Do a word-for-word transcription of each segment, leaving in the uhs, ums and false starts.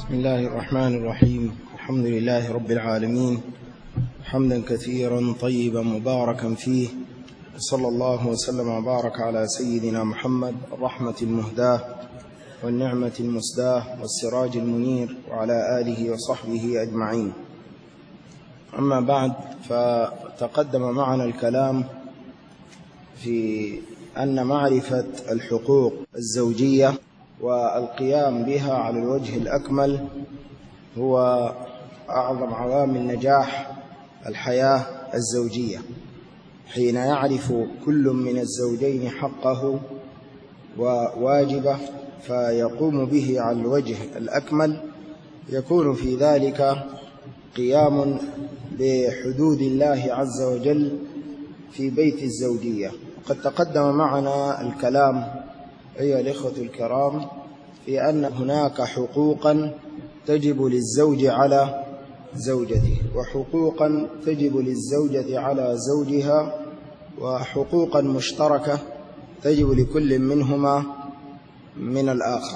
بسم الله الرحمن الرحيم. الحمد لله رب العالمين، حمدا كثيرا طيبا مباركا فيه، صلى الله وسلم وبارك على سيدنا محمد الرحمة المهداة والنعمة المسداة والسراج المنير وعلى آله وصحبه أجمعين. أما بعد، فتقدم معنا الكلام في أن معرفة الحقوق الزوجية والقيام بها على الوجه الأكمل هو أعظم عوامل نجاح الحياة الزوجية. حين يعرف كل من الزوجين حقه وواجبه فيقوم به على الوجه الأكمل، يكون في ذلك قيام بحدود الله عز وجل في بيت الزوجية. قد تقدم معنا الكلام أيها الإخوة الكرام في أن هناك حقوقا تجب للزوج على زوجته، وحقوقا تجب للزوجة على زوجها، وحقوقا مشتركة تجب لكل منهما من الآخر.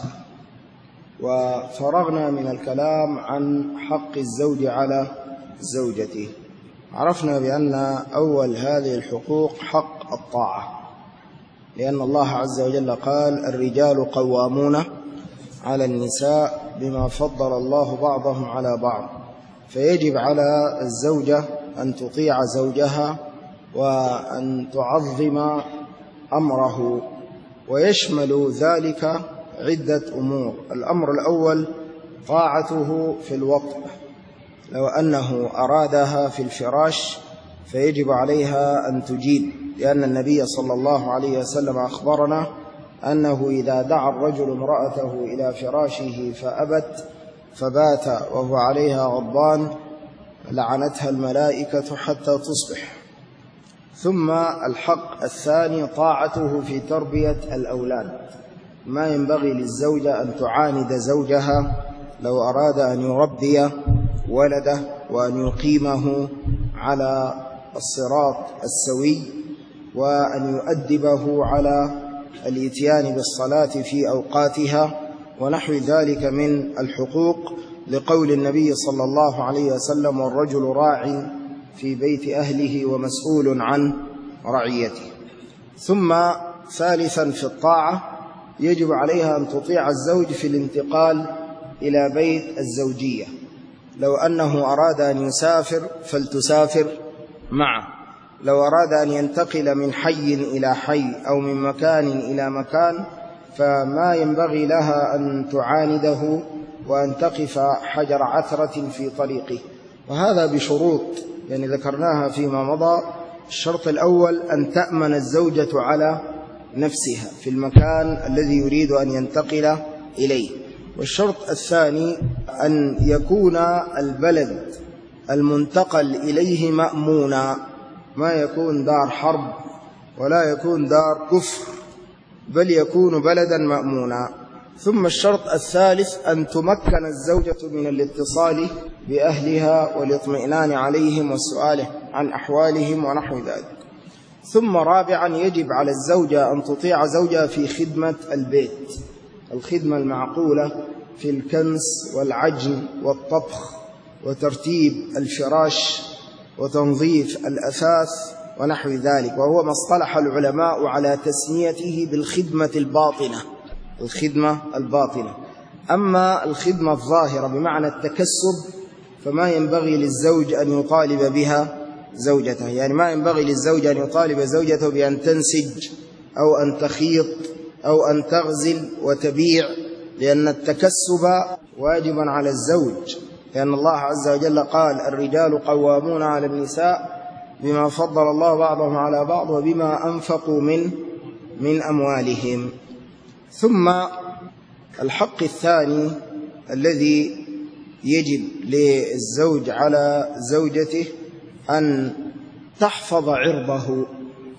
وفرغنا من الكلام عن حق الزوج على زوجته. عرفنا بأن أول هذه الحقوق حق الطاعة، لأن الله عز وجل قال: الرجال قوامون على النساء بما فضل الله بعضهم على بعض. فيجب على الزوجة أن تطيع زوجها وأن تعظم أمره، ويشمل ذلك عدة أمور. الأمر الأول طاعته في الوطء، لو أنه أرادها في الفراش فيجب عليها أن تجيب، لأن النبي صلى الله عليه وسلم أخبرنا أنه إذا دعا الرجل امرأته إلى فراشه فأبت فبات وهو عليها غضبان لعنتها الملائكة حتى تصبح. ثم الحق الثاني طاعته في تربية الأولاد. ما ينبغي للزوجة أن تعاند زوجها لو أراد أن يربي ولده وأن يقيمه على الصراط السوي، وأن يؤدبه على الإتيان بالصلاة في أوقاتها ونحو ذلك من الحقوق، لقول النبي صلى الله عليه وسلم: والرجل راع في بيت أهله ومسؤول عن رعيته. ثم ثالثا في الطاعة يجب عليها أن تطيع الزوج في الانتقال إلى بيت الزوجية. لو أنه أراد أن يسافر فلتسافر معه، لو أراد أن ينتقل من حي إلى حي أو من مكان إلى مكان فما ينبغي لها أن تعانده وأن تقف حجر عثرة في طريقه، وهذا بشروط يعني ذكرناها فيما مضى. الشرط الأول أن تأمن الزوجة على نفسها في المكان الذي يريد أن ينتقل إليه. والشرط الثاني أن يكون البلد المنتقل إليه مأمونا، ما يكون دار حرب ولا يكون دار كفر، بل يكون بلدا مأمونا. ثم الشرط الثالث أن تمكن الزوجة من الاتصال بأهلها والاطمئنان عليهم والسؤال عن أحوالهم ونحو ذلك. ثم رابعا يجب على الزوجة أن تطيع زوجها في خدمة البيت، الخدمة المعقولة في الكنس والعجن والطبخ وترتيب الفراش وتنظيف الأثاث ونحو ذلك، وهو ما اصطلح العلماء على تسميته بالخدمة الباطنة، الخدمة الباطنة. أما الخدمة الظاهرة بمعنى التكسب فما ينبغي للزوج أن يطالب بها زوجته، يعني ما ينبغي للزوج أن يطالب زوجته بأن تنسج أو أن تخيط أو أن تغزل وتبيع، لأن التكسب واجب على الزوج، لأن الله عز وجل قال: الرجال قوامون على النساء بما فضل الله بعضهم على بعض وبما أنفقوا من من أموالهم. ثم الحق الثاني الذي يجب للزوج على زوجته أن تحفظ عرضه،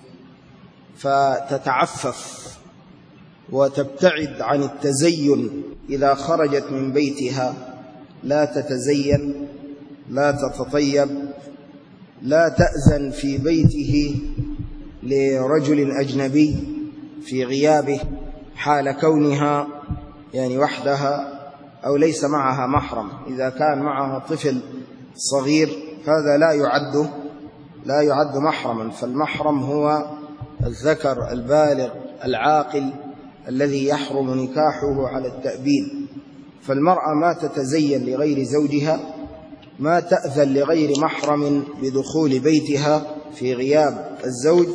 فتتعفف وتبتعد عن التزين إذا خرجت من بيتها، لا تتزين، لا تتطيب، لا تأذن في بيته لرجل أجنبي في غيابه حال كونها يعني وحدها أو ليس معها محرم. إذا كان معها طفل صغير هذا لا يعد لا يعد محرما، فالمحرم هو الذكر البالغ العاقل الذي يحرم نكاحه على التأبيد. فالمرأة ما تتزين لغير زوجها، ما تأذن لغير محرم بدخول بيتها في غياب الزوج.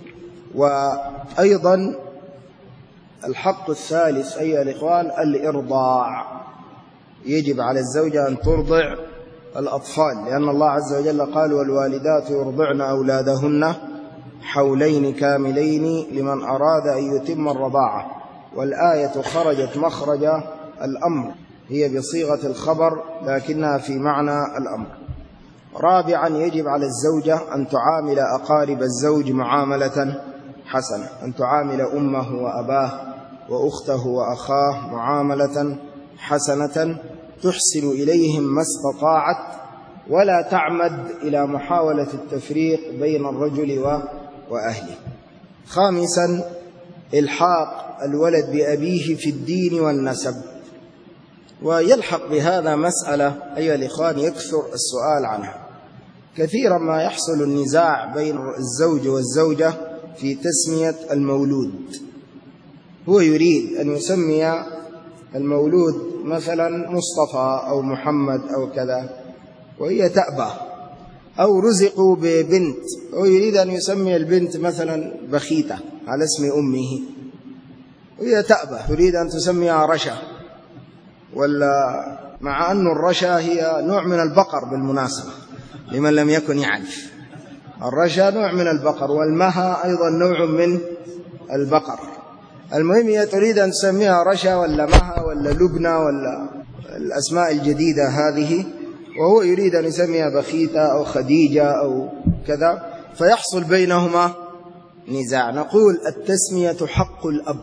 وأيضا الحق الثالث أيها الإخوان الإرضاع، يجب على الزوجة أن ترضع الأطفال، لأن الله عز وجل قال والوالدات يرضعن أولادهن حولين كاملين لمن أراد أن يتم الرضاعة. والآية خرجت مخرج الأمر، هي بصيغة الخبر لكنها في معنى الأمر. رابعا يجب على الزوجة أن تعامل أقارب الزوج معاملة حسنة، أن تعامل أمه وأباه وأخته وأخاه معاملة حسنة تحسن إليهم ما استطاعت، ولا تعمد إلى محاولة التفريق بين الرجل وأهله. خامسا إلحاق الولد بأبيه في الدين والنسب. ويلحق بهذا مسألة أيها الإخوان يكثر السؤال عنها. كثيرا ما يحصل النزاع بين الزوج والزوجة في تسمية المولود. هو يريد أن يسمي المولود مثلا مصطفى أو محمد أو كذا، وهي تأبى. أو رزقوا ببنت ويريد أن يسمي البنت مثلا بخيتة على اسم أمه، وهي تأبى، تريد أن تسميها رشا، ولا مع أن الرشا هي نوع من البقر بالمناسبة لمن لم يكن يعرف. الرشا نوع من البقر، والمها أيضا نوع من البقر. المهم هي تريد أن تسميها رشا ولا مها ولا لبنى ولا الأسماء الجديدة هذه، وهو يريد أن يسميها بخيتة أو خديجة أو كذا، فيحصل بينهما نزاع. نقول التسمية حق الأب،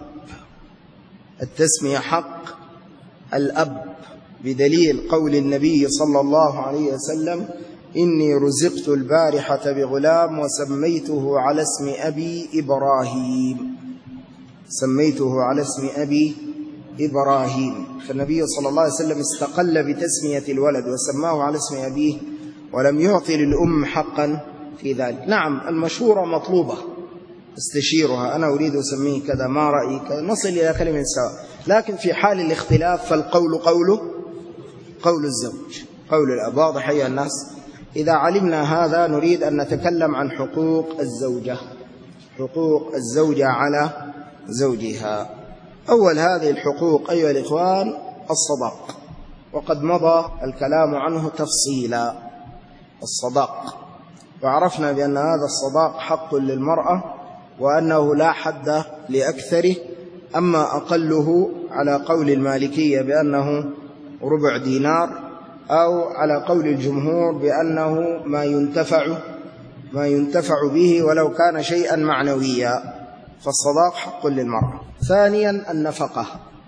التسمية حق الأب، بدليل قول النبي صلى الله عليه وسلم إني رزقت البارحة بغلام وسميته على اسم أبي إبراهيم، سميته على اسم أبي إبراهيم. فالنبي صلى الله عليه وسلم استقل بتسمية الولد وسماه على اسم أبيه، ولم يعطي للأم حقا في ذلك. نعم المشورة مطلوبة، استشيرها، أنا أريد أسميه كذا، ما رأيك، نصل إلى كلمة سواء. لكن في حال الاختلاف فالقول قوله قول الزوج، قول الأب. واضح أيها الناس؟ إذا علمنا هذا نريد أن نتكلم عن حقوق الزوجة، حقوق الزوجة على زوجها. أول هذه الحقوق أيها الإخوان الصداق، وقد مضى الكلام عنه تفصيلا. الصداق، وعرفنا بأن هذا الصداق حق للمرأة، وأنه لا حد لأكثره، أما أقله على قول المالكية بأنه ربع دينار، أو على قول الجمهور بأنه ما ينتفع ما ينتفع به ولو كان شيئا معنويا، فالصداق حق للمرأة. ثانيا النفقة.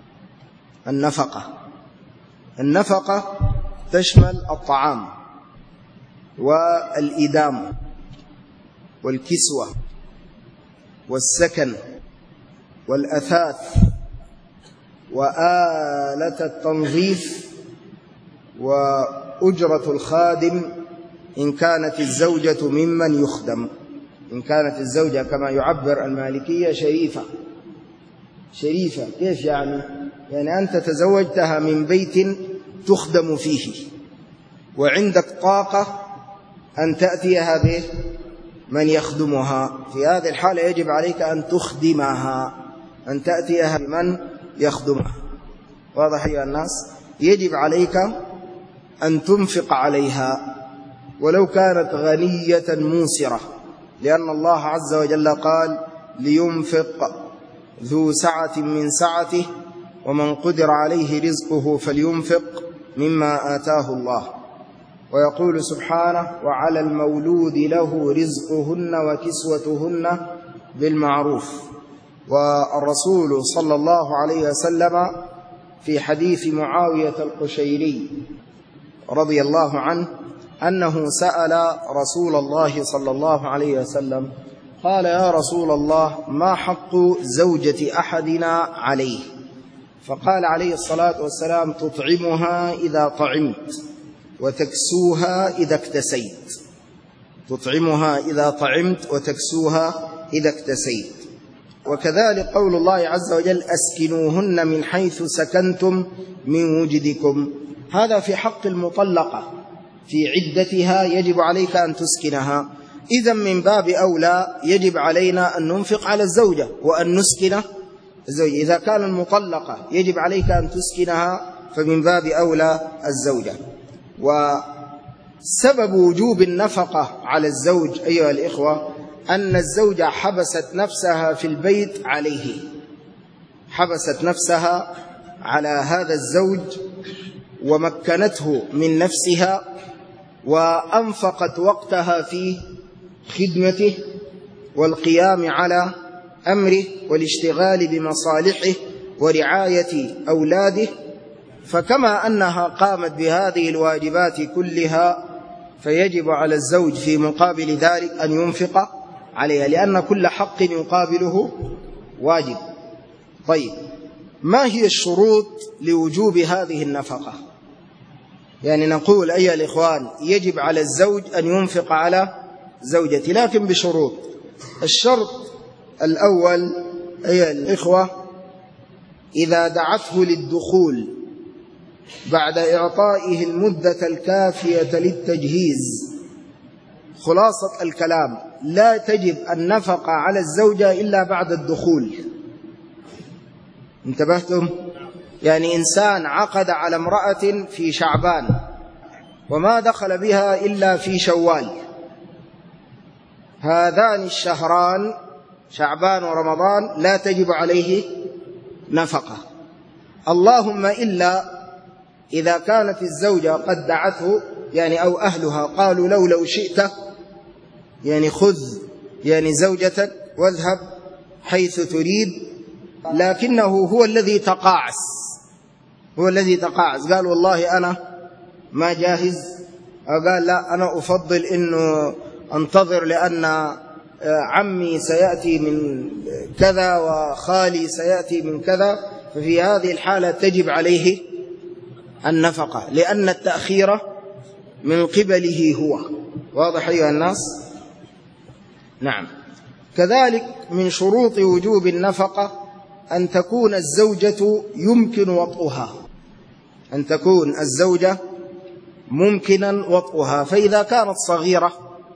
النفقة النفقة تشمل الطعام والإدام والكسوة والسكن والأثاث وآلة التنظيف وأجرة الخادم إن كانت الزوجة ممن يخدم، إن كانت الزوجة كما يعبر المالكية شريفة. شريفة كيف يعني؟ يعني أنت تزوجتها من بيت تخدم فيه، وعندك طاقة أن تأتيها به من يخدمها، في هذه الحالة يجب عليك أن تخدمها، أن تأتيها من يخدمها. واضح يا الناس؟ يجب عليك أن تنفق عليها ولو كانت غنية موسرة، لأن الله عز وجل قال لينفق ذو سعة من سعته ومن قدر عليه رزقه فلينفق مما آتاه الله. ويقول سبحانه وعلى المولود له رزقهن وكسوتهن بالمعروف. والرسول صلى الله عليه وسلم في حديث معاوية القشيري رضي الله عنه أنه سأل رسول الله صلى الله عليه وسلم قال يا رسول الله ما حق زوجة أحدنا عليه؟ فقال عليه الصلاة والسلام: تطعمها إذا طعمت وتكسوها إذا اكتسيت. تطعمها إذا طعمت وتكسوها إذا اكتسيت. وكذلك قول الله عز وجل: أسكنوهن من حيث سكنتم من وجدكم. هذا في حق المطلقة في عدتها يجب عليك أن تسكنها. إذن من باب أولى يجب علينا أن ننفق على الزوجة وأن نسكن الزوجة. إذا كان المطلقة يجب عليك أن تسكنها فمن باب أولى الزوجة. وسبب وجوب النفقة على الزوج أيها الإخوة أن الزوجة حبست نفسها في البيت عليه، حبست نفسها على هذا الزوج ومكنته من نفسها وأنفقت وقتها في خدمته والقيام على أمره والاشتغال بمصالحه ورعاية أولاده. فكما أنها قامت بهذه الواجبات كلها فيجب على الزوج في مقابل ذلك أن ينفق عليها، لأن كل حق يقابله واجب. طيب، ما هي الشروط لوجوب هذه النفقة؟ يعني نقول أيها الإخوان يجب على الزوج أن ينفق على زوجته، لكن بشروط. الشرط الأول أيها الإخوة إذا دعته للدخول بعد إعطائه المدة الكافية للتجهيز. خلاصة الكلام: لا تجب النفقة على الزوجة إلا بعد الدخول. انتبهتم؟ يعني إنسان عقد على امرأة في شعبان وما دخل بها إلا في شوال، هذان الشهران شعبان ورمضان لا تجب عليه نفقة، اللهم إلا إذا كانت الزوجة قد دعته يعني أو أهلها قالوا لو لو شئت يعني خذ يعني زوجتك واذهب حيث تريد، لكنه هو الذي تقاعس، هو الذي تقاعس قال والله أنا ما جاهز، أو قال لا أنا أفضل إنه أنتظر لأن عمي سيأتي من كذا وخالي سيأتي من كذا، ففي هذه الحالة تجب عليه النفقة لأن التأخير من قبله هو. واضح أيها الناس؟ نعم. كذلك من شروط وجوب النفقة أن تكون الزوجة يمكن وطئها، أن تكون الزوجة ممكنا وطئها. فإذا كانت صغيرة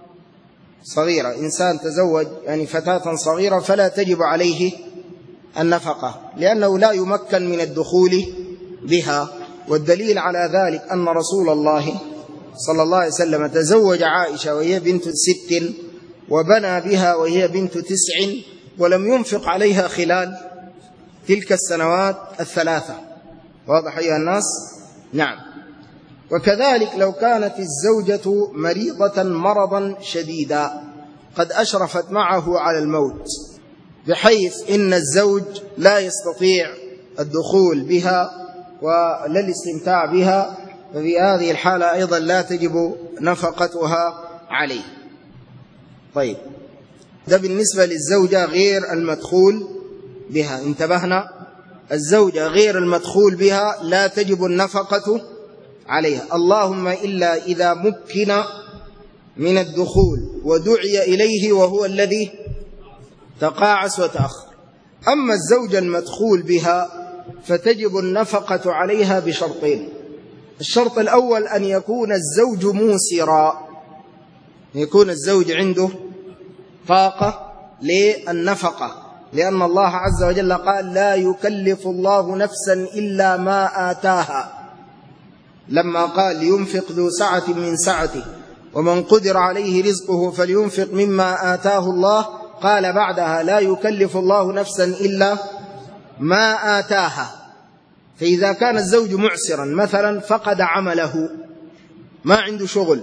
صغيرة إنسان تزوج يعني فتاة صغيرة فلا تجب عليه النفقة لأنه لا يمكن من الدخول بها. والدليل على ذلك أن رسول الله صلى الله عليه وسلم تزوج عائشة وهي بنت ست وبنى بها وهي بنت تسع ولم ينفق عليها خلال تلك السنوات الثلاثة. واضح أيها الناس؟ نعم. وكذلك لو كانت الزوجة مريضة مرضا شديدا قد أشرفت معه على الموت بحيث إن الزوج لا يستطيع الدخول بها ولا الاستمتاع بها، ففي هذه الحالة أيضا لا تجب نفقتها عليه. طيب، ده بالنسبة للزوجة غير المدخول بها. انتبهنا؟ الزوجة غير المدخول بها لا تجب النفقة عليها، اللهم إلا إذا مكن من الدخول ودعي إليه وهو الذي تقاعس وتأخر. أما الزوجة المدخول بها فتجب النفقة عليها بشرطين. الشرط الأول أن يكون الزوج موسرا، يكون الزوج عنده طاقة للنفقة، لأن الله عز وجل قال لا يكلف الله نفسا إلا ما آتاها، لما قال لينفق ذو سعة من سعته ومن قدر عليه رزقه فلينفق مما آتاه الله، قال بعدها لا يكلف الله نفسا إلا ما آتاها. فإذا كان الزوج معسرا مثلا فقد عمله، ما عنده شغل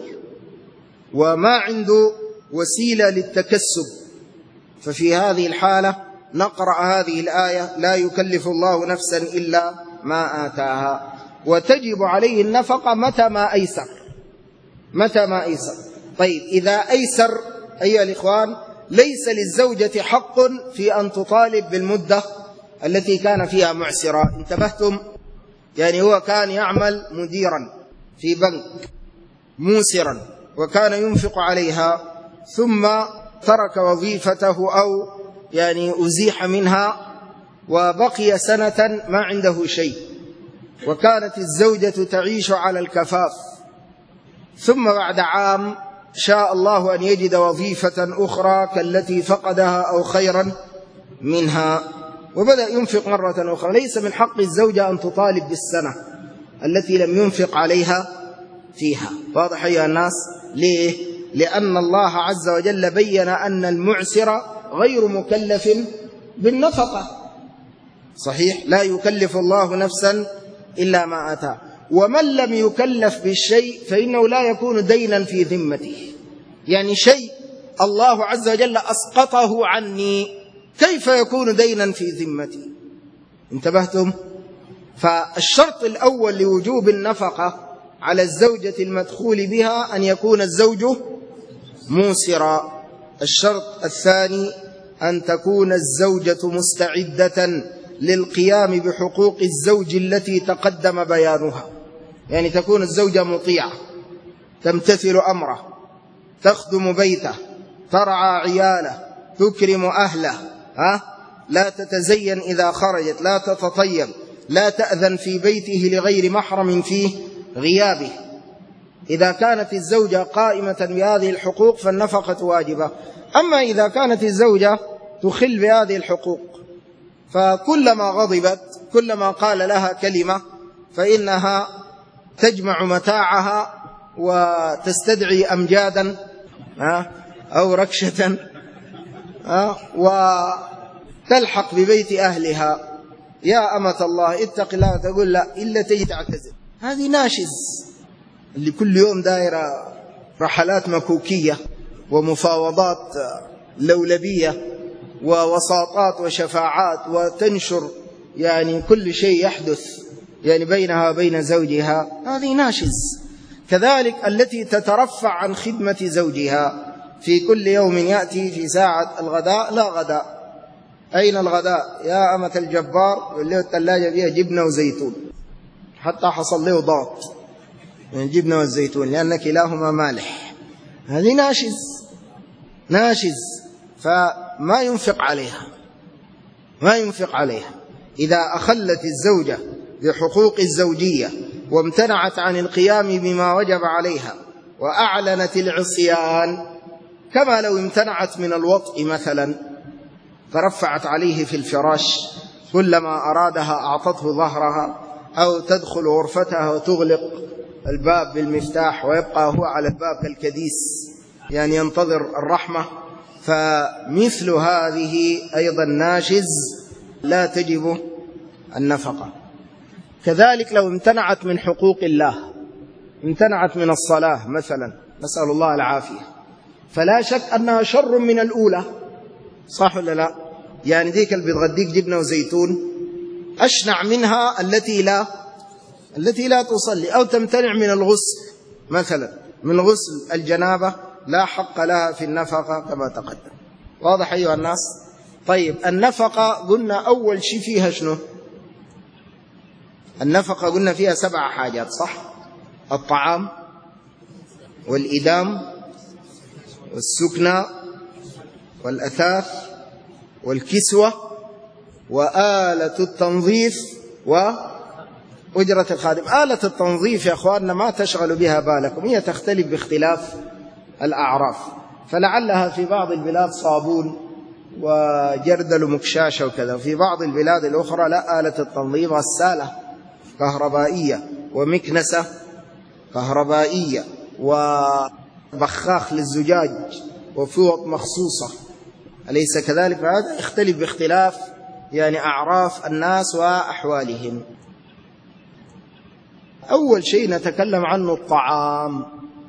وما عنده وسيلة للتكسب، ففي هذه الحالة نقرأ هذه الآية لا يكلف الله نفسا إلا ما آتاها، وتجب عليه النفقة متى ما أيسر، متى ما أيسر. طيب، إذا أيسر أيها الإخوان ليس للزوجة حق في أن تطالب بالمدة التي كان فيها معسرة. انتبهتم؟ يعني هو كان يعمل مديرا في بنك موسرا وكان ينفق عليها، ثم ترك وظيفته أو يعني أزيح منها وبقي سنة ما عنده شيء، وكانت الزوجة تعيش على الكفاف، ثم بعد عام شاء الله أن يجد وظيفة أخرى كالتي فقدها أو خيرا منها، وبدأ ينفق مرة أخرى. ليس من حق الزوجة أن تطالب بالسنة التي لم ينفق عليها فيها. واضح أيها الناس؟ ليه؟ لأن الله عز وجل بين أن المعسر غير مكلف بالنفقة. صحيح، لا يكلف الله نفسا إلا ما أتاه، ومن لم يكلف بالشيء فإنه لا يكون دينا في ذمته. يعني شيء الله عز وجل أسقطه عني كيف يكون دينا في ذمتي؟ انتبهتم؟ فالشرط الأول لوجوب النفقة على الزوجة المدخول بها أن يكون الزوج موسرا. الشرط الثاني أن تكون الزوجة مستعدة للقيام بحقوق الزوج التي تقدم بيانها، يعني تكون الزوجة مطيعة، تمتثل أمره، تخدم بيته، ترعى عياله، تكرم أهله، ها؟ لا تتزين إذا خرجت، لا تتطيب، لا تأذن في بيته لغير محرم فيه غيابه. إذا كانت الزوجة قائمة بهذه الحقوق فالنفقة واجبة. أما إذا كانت الزوجة تخل بهذه الحقوق فكلما غضبت، كلما قال لها كلمة، فإنها تجمع متاعها وتستدعي أمجادا أو ركشة وتلحق ببيت أهلها. يا أمة الله اتق الله، تقول لا إلا تجي تعتذر. هذه ناشز اللي كل يوم دائرة رحلات مكوكية ومفاوضات لولبية ووساطات وشفاعات، وتنشر يعني كل شيء يحدث يعني بينها وبين زوجها، هذه ناشز. كذلك التي تترفع عن خدمة زوجها في كل يوم يأتي في ساعة الغداء لا غداء. أين الغداء يا أمة الجبار؟ واللي الثلاجة فيها جبنة وزيتون، حتى حصل له ضغط من الجبنة والزيتون لأن كلاهما مالح. هذه ناشز ناشز، فما ينفق عليها، ما ينفق عليها. إذا أخلت الزوجة بحقوق الزوجية وامتنعت عن القيام بما وجب عليها وأعلنت العصيان، كما لو امتنعت من الوطء مثلا، ترفعت عليه في الفراش، كلما أرادها أعطته ظهرها، أو تدخل غرفتها وتغلق الباب بالمفتاح ويبقى هو على الباب كالكديس يعني ينتظر الرحمة، فمثل هذه أيضا ناشز لا تجب النفقة. كذلك لو امتنعت من حقوق الله، امتنعت من الصلاة مثلا، نسأل الله العافية، فلا شك أنها شر من الأولى، صح ولا لا؟ يعني ذيك اللي بتغديك جبنة وزيتون أشنع منها التي لا التي لا تصلي أو تمتنع من الغسل مثلا، من غسل الجنابة، لا حق لها في النفقة كما تقدم. واضح أيها الناس؟ طيب النفقة قلنا أول شيء فيها شنو؟ النفقة قلنا فيها سبع حاجات، صح؟ الطعام والإدام والسكنى والأثاث والكسوة وآلة التنظيف وأجرة الخادم. آلة التنظيف يا أخواننا ما تشغل بها بالكم، هي تختلف باختلاف الأعراف، فلعلها في بعض البلاد صابون وجردل مكشاشة وكذا، في بعض البلاد الأخرى لا، آلة التنظيف غسالة كهربائية ومكنسة كهربائية وبخاخ للزجاج وفوط مخصوصة، أليس كذلك؟ فهذا يختلف باختلاف يعني أعراف الناس وأحوالهم. أول شيء نتكلم عنه الطعام.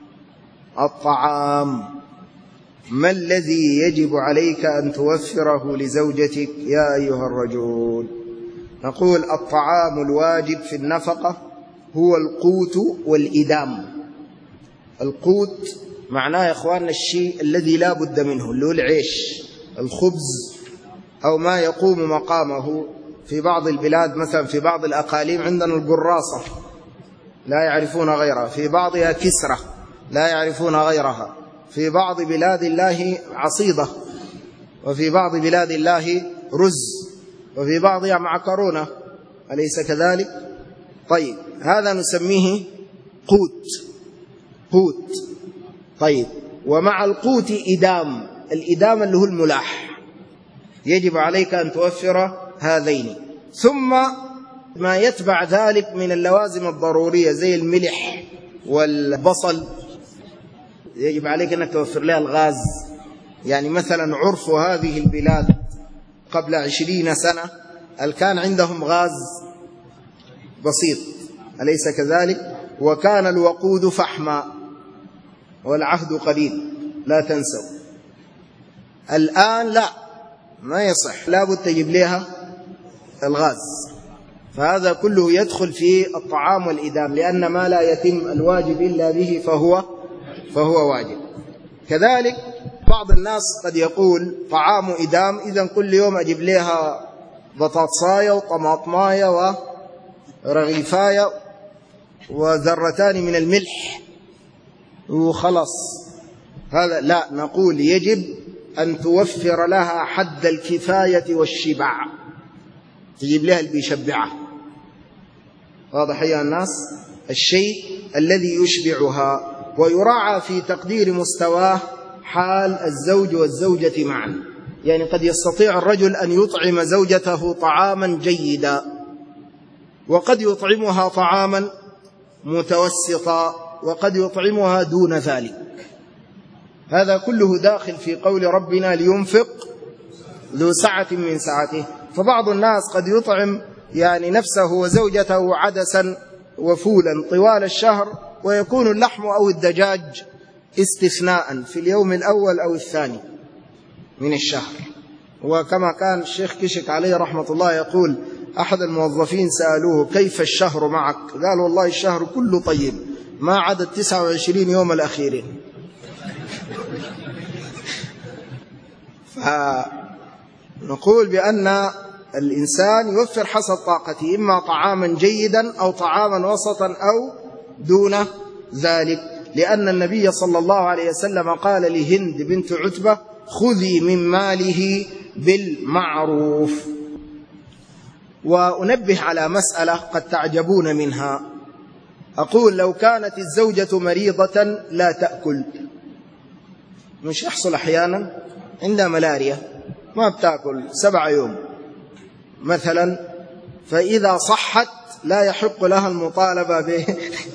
الطعام ما الذي يجب عليك أن توفره لزوجتك يا أيها الرجل؟ نقول الطعام الواجب في النفقة هو القوت والإدام. القوت معناه يا إخواننا الشيء الذي لا بد منه، اللي هو العيش، الخبز أو ما يقوم مقامه في بعض البلاد مثلا في بعض الأقاليم عندنا القراصة لا يعرفون غيرها، في بعضها كسرة لا يعرفون غيرها، في بعض بلاد الله عصيدة، وفي بعض بلاد الله رز، وفي بعضها معكرونة، أليس كذلك؟ طيب هذا نسميه قوت قوت. طيب ومع القوت إدام، الإدام اللي هو الملاح، يجب عليك أن توفر هذين. ثم ما يتبع ذلك من اللوازم الضرورية زي الملح والبصل يجب عليك أنك توفر لها الغاز. يعني مثلا عرف هذه البلاد قبل عشرين سنة كان عندهم غاز بسيط، أليس كذلك؟ وكان الوقود فحما والعهد قليل لا تنسوا. الآن لا، ما يصح، لا بد تجيب لها الغاز. فهذا كله يدخل في الطعام والإدام، لأن ما لا يتم الواجب إلا به فهو فهو واجب. كذلك بعض الناس قد يقول طعام إدام، إذن كل يوم أجيب لها بطاطساية وطماطماية ورغيفاية وذرتان من الملح وخلص. هذا لا، نقول يجب أن توفر لها حد الكفاية والشبع، تجيب لها اللي بيشبعها. واضح يا الناس؟ الشيء الذي يشبعها، ويراعى في تقدير مستواه حال الزوج والزوجة معا. يعني قد يستطيع الرجل أن يطعم زوجته طعاما جيدا، وقد يطعمها طعاما متوسطا، وقد يطعمها دون ذلك. هذا كله داخل في قول ربنا لينفق ذو سعة من سعته. فبعض الناس قد يطعم يعني نفسه وزوجته عدسا وفولا طوال الشهر، ويكون اللحم أو الدجاج استثناء في اليوم الأول أو الثاني من الشهر. وكما كان الشيخ كشك عليه رحمة الله يقول، أحد الموظفين سألوه كيف الشهر معك؟ قال والله الشهر كله طيب ما عدا التسعة وعشرين يوم الأخيرين. فنقول بأن الإنسان يوفر حسب طاقته، إما طعاما جيدا أو طعاما وسطا أو دون ذلك، لأن النبي صلى الله عليه وسلم قال لهند بنت عتبة خذي من ماله بالمعروف. وأنبه على مسألة قد تعجبون منها، أقول لو كانت الزوجة مريضة لا تأكل، مش يحصل أحيانا عندها ملاريا ما بتأكل سبع يوم مثلا، فإذا صحت لا يحق لها المطالبة به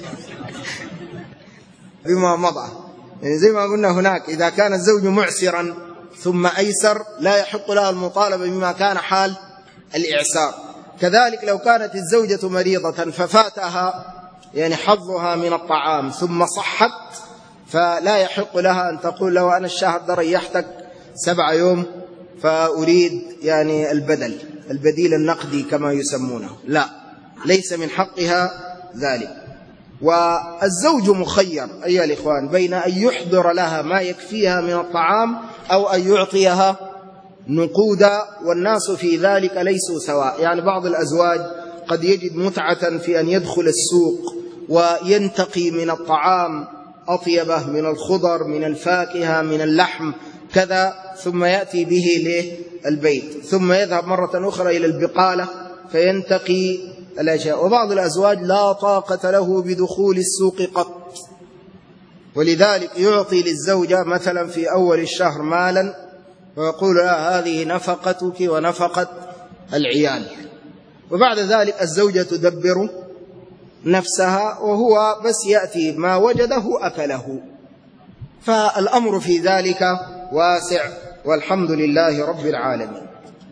بما مضى. يعني زي ما قلنا هناك إذا كان الزوج معسرا ثم أيسر لا يحق لها المطالبة بما كان حال الإعسار. كذلك لو كانت الزوجة مريضة ففاتها يعني حظها من الطعام ثم صحت، فلا يحق لها أن تقول له أنا الشهر ده ريحتك سبع يوم فأريد يعني البدل البديل النقدي كما يسمونه، لا، ليس من حقها ذلك. والزوج مخير أيها الإخوان بين أن يحضر لها ما يكفيها من الطعام أو أن يعطيها نقودا، والناس في ذلك ليسوا سواء. يعني بعض الأزواج قد يجد متعة في أن يدخل السوق وينتقي من الطعام أطيبه، من الخضر، من الفاكهة، من اللحم كذا، ثم يأتي به للبيت، ثم يذهب مرة أخرى إلى البقالة فينتقي الأشياء. وبعض الأزواج لا طاقة له بدخول السوق قط، ولذلك يعطي للزوجة مثلا في أول الشهر مالا ويقول لها هذه نفقتك ونفقة العيال، وبعد ذلك الزوجة تدبر نفسها وهو بس يأتي ما وجده أكله. فالأمر في ذلك واسع والحمد لله رب العالمين.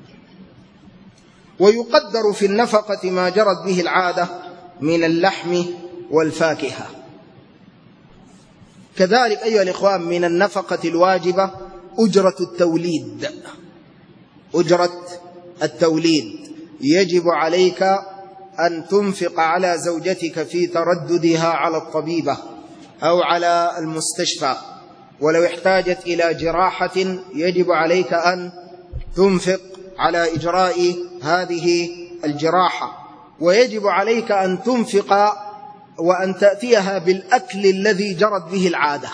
ويقدر في النفقة ما جرت به العادة من اللحم والفاكهة. كذلك أيها الإخوان من النفقة الواجبة أجرة التوليد. أجرة التوليد يجب عليك أن تنفق على زوجتك في ترددها على الطبيبة أو على المستشفى، ولو احتاجت إلى جراحة يجب عليك أن تنفق على إجراء هذه الجراحة، ويجب عليك أن تنفق وأن تأتيها بالأكل الذي جرت به العادة،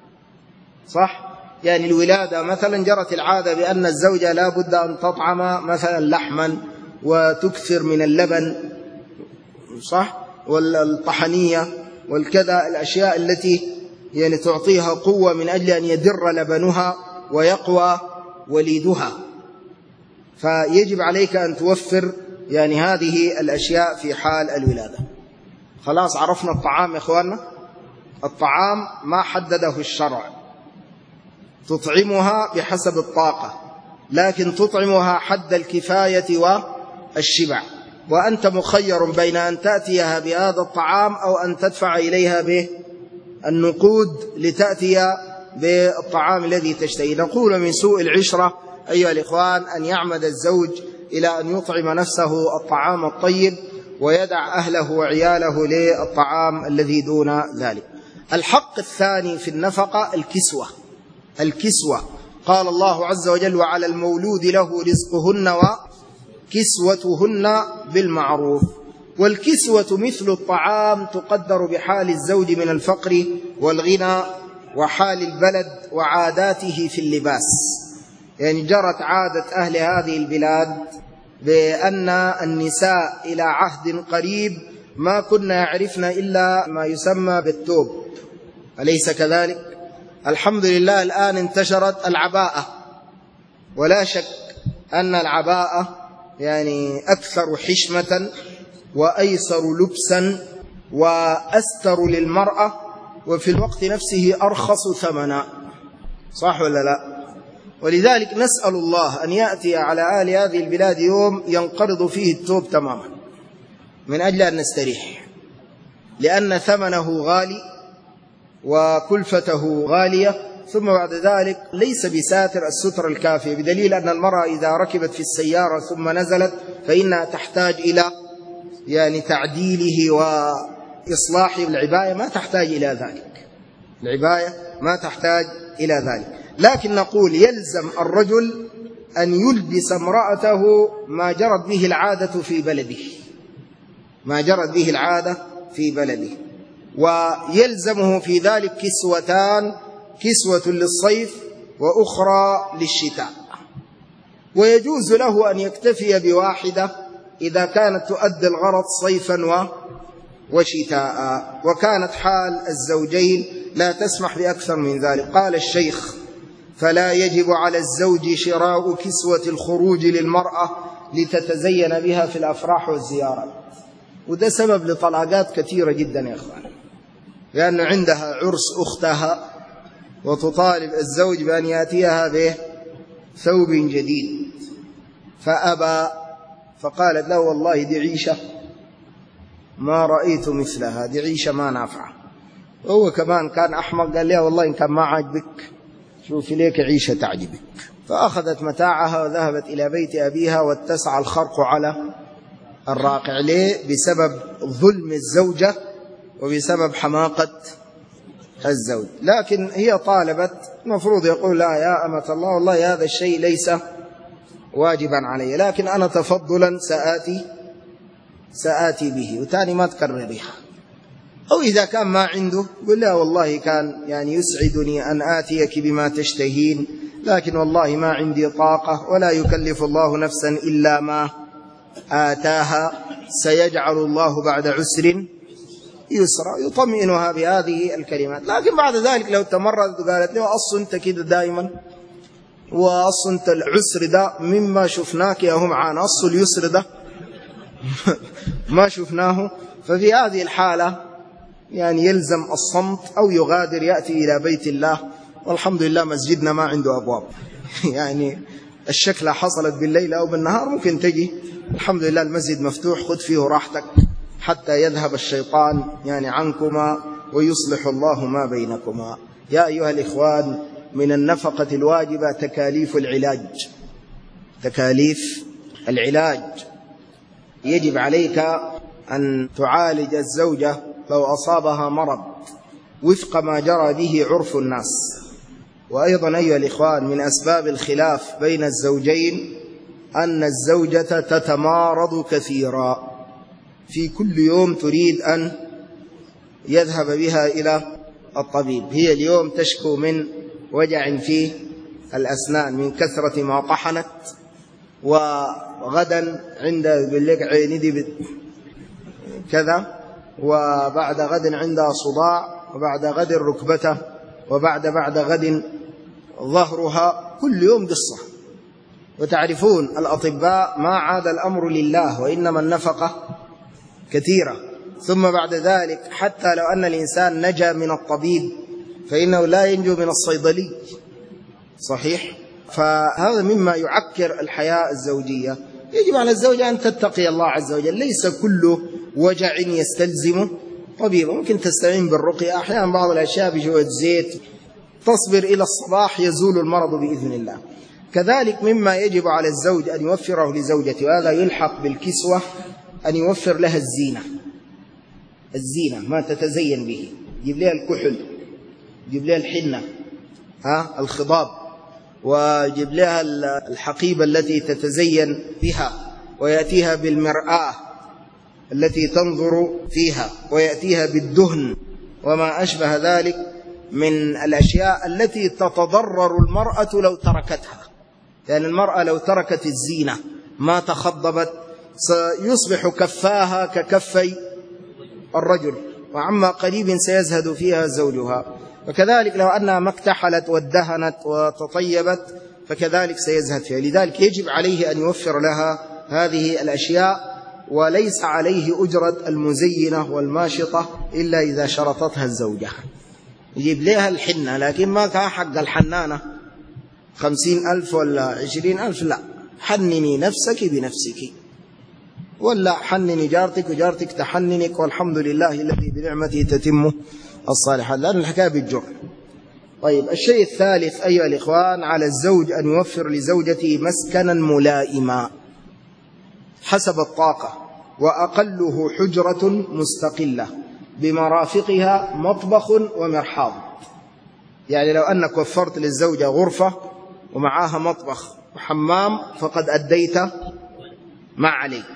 صح؟ يعني الولادة مثلا جرت العادة بأن الزوجة لا بد أن تطعم مثلا لحما وتكثر من اللبن، صح؟ والطحنية والكذا، الأشياء التي يعني تعطيها قوة من أجل أن يدر لبنها ويقوى وليدها، فيجب عليك أن توفر يعني هذه الأشياء في حال الولادة. خلاص عرفنا الطعام يا إخواننا. الطعام ما حدده الشرع، تطعمها بحسب الطاقة، لكن تطعمها حد الكفاية والشبع، وأنت مخير بين أن تأتيها بهذا الطعام أو أن تدفع إليها بالنقود لتأتي بالطعام الذي تشتهي. نقول من سوء العشرة أيها الإخوان أن يعمد الزوج إلى أن يطعم نفسه الطعام الطيب ويدع أهله وعياله للطعام الذي دون ذلك. الحق الثاني في النفقة الكسوة. الكسوة قال الله عز وجل: وعلى المولود له رزقهن وكسوتهن بالمعروف. والكسوة مثل الطعام تقدر بحال الزوج من الفقر والغنى وحال البلد وعاداته في اللباس. يعني جرت عادة أهل هذه البلاد بأن النساء إلى عهد قريب ما كنا يعرفن إلا ما يسمى بالثوب، أليس كذلك؟ الحمد لله الآن انتشرت العباءة، ولا شك أن العباءة يعني أكثر حشمة وأيسر لبسا وأستر للمرأة، وفي الوقت نفسه أرخص ثمنا، صح ولا لا؟ ولذلك نسأل الله أن يأتي على أهل هذه البلاد يوم ينقرض فيه الثوب تماما من أجل أن نستريح، لأن ثمنه غالي وكلفته غالية، ثم بعد ذلك ليس بساتر الستر الكافية، بدليل أن المرأة إذا ركبت في السيارة ثم نزلت فإنها تحتاج إلى يعني تعديله وإصلاح العباية، ما تحتاج إلى ذلك، العباية ما تحتاج إلى ذلك. لكن نقول يلزم الرجل أن يلبس امرأته ما جرت به العادة في بلده، ما جرت به العادة في بلده، ويلزمه في ذلك كسوتان، كسوة للصيف وأخرى للشتاء، ويجوز له أن يكتفي بواحدة إذا كانت تؤدي الغرض صيفا وشتاء، وكانت حال الزوجين لا تسمح بأكثر من ذلك. قال الشيخ: فلا يجب على الزوج شراء كسوة الخروج للمرأة لتتزين بها في الأفراح والزيارات. وده سبب لطلاقات كثيرة جدا يا أخوان، لأن عندها عرس أختها وتطالب الزوج بأن يأتيها به ثوب جديد، فأبى، فقالت له: والله دي عيشة ما رأيت مثلها، دي عيشة ما نافعة. هو كمان كان أحمق، قال لها: والله إن كان ما عاجبك شوفي ليك عيشة تعجبك. فأخذت متاعها وذهبت إلى بيت أبيها، واتسع الخرق على الراقع. ليه؟ بسبب ظلم الزوجة وبسبب حماقة الزوج. لكن هي طالبت، المفروض يقول: لا يا أمة الله، والله هذا الشيء ليس واجبا علي، لكن أنا تفضلا سآتي سآتي به، وتاني ما تكرريها. أو إذا كان ما عنده قل لا والله كان يعني يسعدني أن آتيك بما تشتهين، لكن والله ما عندي طاقة، ولا يكلف الله نفسا إلا ما آتاها، سيجعل الله بعد عسر يسرا، يطمئنها بهذه الكلمات. لكن بعد ذلك لو تمرد وقالت له: أصل أنت كده دائما، وأصل أنت العسر ده مما شفناك يا هم عان، أصل اليسر ده ما شفناه، ففي هذه الحالة يعني يلزم الصمت أو يغادر، يأتي إلى بيت الله. والحمد لله مسجدنا ما عنده أبواب يعني الشكلة حصلت بالليل أو بالنهار ممكن تجي، الحمد لله المسجد مفتوح، خذ فيه راحتك حتى يذهب الشيطان يعني عنكما ويصلح الله ما بينكما. يا أيها الإخوان، من النفقة الواجبة تكاليف العلاج. تكاليف العلاج يجب عليك أن تعالج الزوجة لو أصابها مرض وفق ما جرى به عرف الناس. وأيضا أيها الإخوان، من أسباب الخلاف بين الزوجين أن الزوجة تتمارض كثيرا، في كل يوم تريد أن يذهب بها إلى الطبيب. هي اليوم تشكو من وجع في الأسنان من كثرة ما طحنت، وغدا عندها بالليل عيني دي كذا، وبعد غد عندها صداع، وبعد غد ركبته، وبعد بعد غد ظهرها، كل يوم قصة. وتعرفون الأطباء ما عاد الأمر لله، وإنما النفقة كثيرة. ثم بعد ذلك حتى لو أن الإنسان نجا من الطبيب فإنه لا ينجو من الصيدلي، صحيح؟ فهذا مما يعكر الحياة الزوجية. يجب على الزوجة أن تتقي الله عز وجل، ليس كل وجع يستلزم طبيب. ممكن تستعين بالرقية، أحيانا بعض الأشياء بشوية زيت تصبر إلى الصباح يزول المرض بإذن الله. كذلك مما يجب على الزوج أن يوفره لزوجته، وهذا يلحق بالكسوة، أن يوفر لها الزينة. الزينة ما تتزين به، يجيب لها الكحل، يجيب لها الحنة، ها الخضاب، ويجيب لها الحقيبة التي تتزين بها، ويأتيها بالمرآة التي تنظر فيها، ويأتيها بالدهن وما أشبه ذلك من الأشياء التي تتضرر المرأة لو تركتها. لأن يعني المرأة لو تركت الزينة ما تخضبت سيصبح كفاها ككفي الرجل، وعما قريب سيزهد فيها زوجها. وكذلك لو أنها ما اكتحلت وادهنت وتطيبت فكذلك سيزهد فيها. لذلك يجب عليه أن يوفر لها هذه الأشياء، وليس عليه أجرة المزينة والماشطة إلا إذا شرطتها الزوجة. يجيب لها الحنة، لكن ما كان حق الحنانة خمسين ألف ولا عشرين ألف، لا، حنني نفسك بنفسك، ولا حنني جارتك وجارتك تحننك، والحمد لله الذي بنعمته تتم الصالحات، لأن الحكاية بالجر. طيب، الشيء الثالث أيها الإخوان، على الزوج أن يوفر لزوجته مسكنا ملائما حسب الطاقة، وأقله حجرة مستقلة بمرافقها مطبخ ومرحاض. يعني لو أنك وفرت للزوجة غرفة ومعاها مطبخ وحمام فقد أديت ما عليك.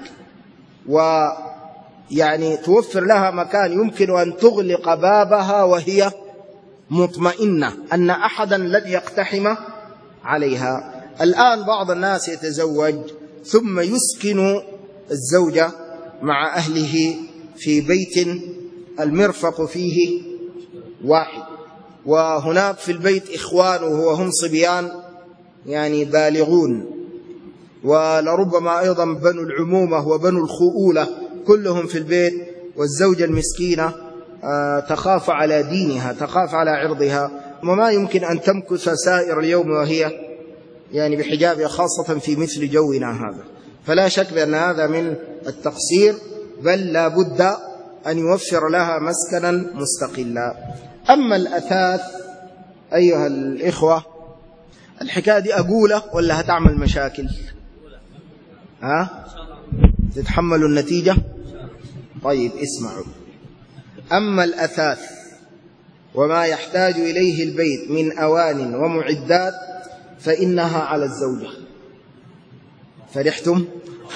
ويعني توفر لها مكان يمكن أن تغلق بابها وهي مطمئنة أن أحدا لن يقتحم عليها. الآن بعض الناس يتزوج ثم يسكن الزوجة مع أهله في بيت المرفق فيه واحد، وهناك في البيت إخوانه وهم صبيان يعني بالغون، ولربما أيضا بنو العمومة وبنو الخؤولة كلهم في البيت، والزوجة المسكينة تخاف على دينها، تخاف على عرضها، وما يمكن أن تمكث سائر اليوم وهي يعني بحجابها، خاصة في مثل جونا هذا. فلا شك بأن هذا من التقصير، بل لا بد أن يوفر لها مسكنا مستقلا. أما الأثاث أيها الإخوة، الحكاية دي أقوله ولا هتعمل مشاكل؟ ها؟ تتحملوا النتيجة؟ طيب اسمعوا. أما الأثاث وما يحتاج إليه البيت من أوان ومعدات فإنها على الزوجة. فرحتم؟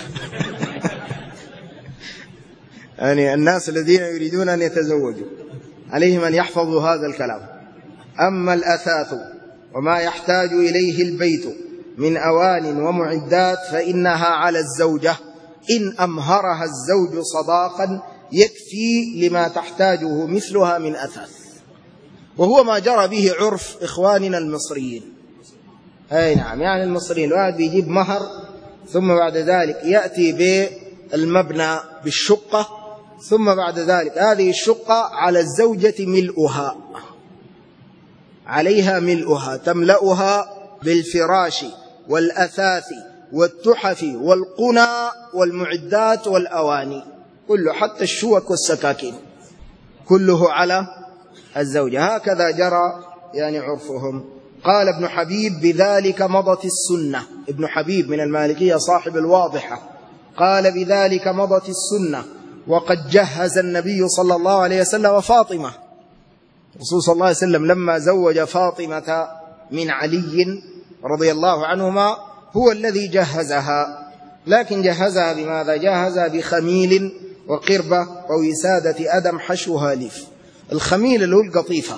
يعني الناس الذين يريدون أن يتزوجوا عليهم أن يحفظوا هذا الكلام. أما الأثاث وما يحتاج إليه البيت من أوان ومعدات فإنها على الزوجة، إن أمهرها الزوج صداقا يكفي لما تحتاجه مثلها من أثاث. وهو ما جرى به عرف إخواننا المصريين. أي نعم، يعني المصريين الواحد بيجيب مهر ثم بعد ذلك يأتي بالمبنى بالشقة، ثم بعد ذلك هذه الشقة على الزوجة ملؤها، عليها ملؤها، تملؤها بالفراش والأثاث والتحف والقنى والمعدات والأواني، كله حتى الشوك والسكاكين كله على الزوجة. هكذا جرى يعني عرفهم. قال ابن حبيب: بذلك مضت السنة. ابن حبيب من المالكية صاحب الواضحة قال: بذلك مضت السنة، وقد جهز النبي صلى الله عليه وسلم وفاطمة. الرسول صلى الله عليه وسلم لما زوج فاطمة من علي رضي الله عنهما هو الذي جهزها، لكن جهزها بماذا؟ جهزها بخميل وقربة ووسادة أدم حشوها ليف. الخميل اللي هو القطيفة،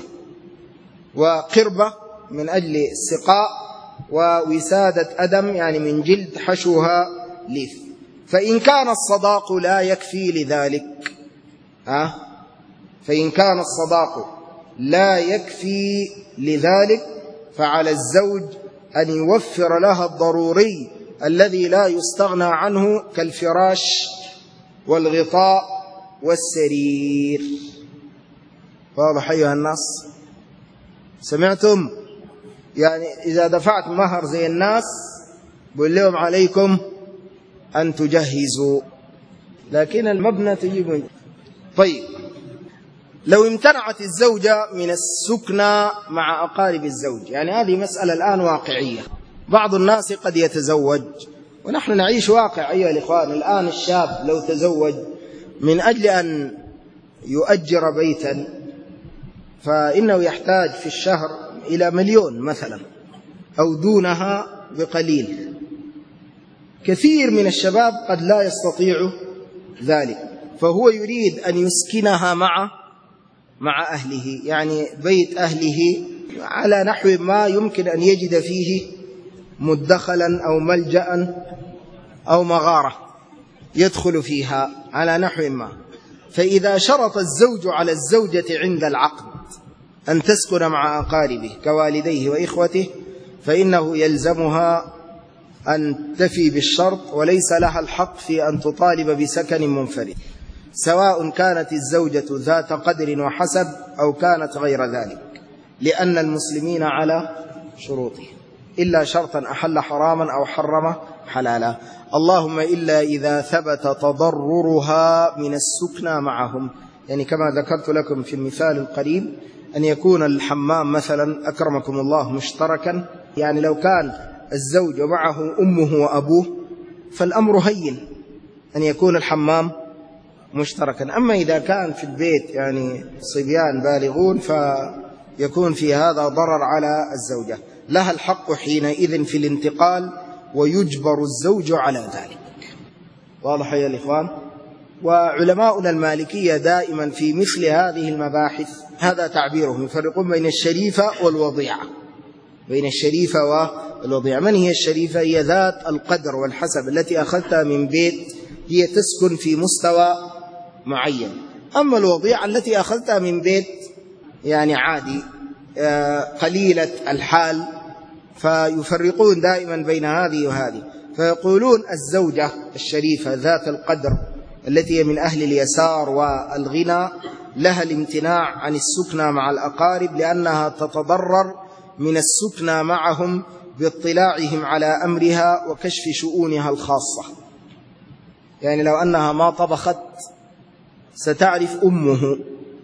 وقربة من أجل السقاء، ووسادة أدم يعني من جلد حشوها ليف. فإن كان الصداق لا يكفي لذلك، ها فإن كان الصداق لا يكفي لذلك فعلى الزوج أن يوفر لها الضروري الذي لا يستغنى عنه كالفراش والغطاء والسرير. واضح أيها الناس؟ سمعتم؟ يعني إذا دفعت مهر زي الناس بقول لهم عليكم أن تجهزوا، لكن المبنى تجيب. طيب، لو امتنعت الزوجة من السكنى مع أقارب الزوج، يعني هذه مسألة الآن واقعية. بعض الناس قد يتزوج، ونحن نعيش واقع أيها الإخوان. الآن الشاب لو تزوج من أجل أن يؤجر بيتا فإنه يحتاج في الشهر إلى مليون مثلا أو دونها بقليل. كثير من الشباب قد لا يستطيع ذلك، فهو يريد أن يسكنها مع مع أهله، يعني بيت أهله على نحو ما يمكن أن يجد فيه مدخلا أو ملجأ أو مغارة يدخل فيها على نحو ما. فإذا شرط الزوج على الزوجة عند العقد أن تسكن مع أقاربه كوالديه وإخوته، فإنه يلزمها أن تفي بالشرط، وليس لها الحق في أن تطالب بسكن منفرد، سواء كانت الزوجة ذات قدر وحسب أو كانت غير ذلك، لأن المسلمين على شروطهم، إلا شرطا أحل حراما أو حرم حلالا، اللهم إلا إذا ثبت تضررها من السكنى معهم. يعني كما ذكرت لكم في المثال القريب، أن يكون الحمام مثلا أكرمكم الله مشتركا، يعني لو كان الزوج معه أمه وأبوه فالأمر هين أن يكون الحمام مشتركا. أما إذا كان في البيت يعني صبيان بالغون فيكون في هذا ضرر على الزوجة، لها الحق حينئذ في الانتقال ويجبر الزوج على ذلك. واضح يا الإخوان؟ وعلماؤنا المالكية دائما في مثل هذه المباحث هذا تعبيرهم، يفرقون بين الشريفة والوضيعة، بين الشريفة والوضيعة. من هي الشريفة؟ هي ذات القدر والحسب التي أخذتها من بيت هي تسكن في مستوى معين. أما الوضيعة التي أخذتها من بيت يعني عادي قليلة الحال، فيفرقون دائما بين هذه وهذه، فيقولون الزوجة الشريفة ذات القدر التي هي من أهل اليسار والغنى لها الامتناع عن السكنى مع الأقارب، لأنها تتضرر من السكنى معهم باطلاعهم على أمرها وكشف شؤونها الخاصة. يعني لو أنها ما طبخت ستعرف أمه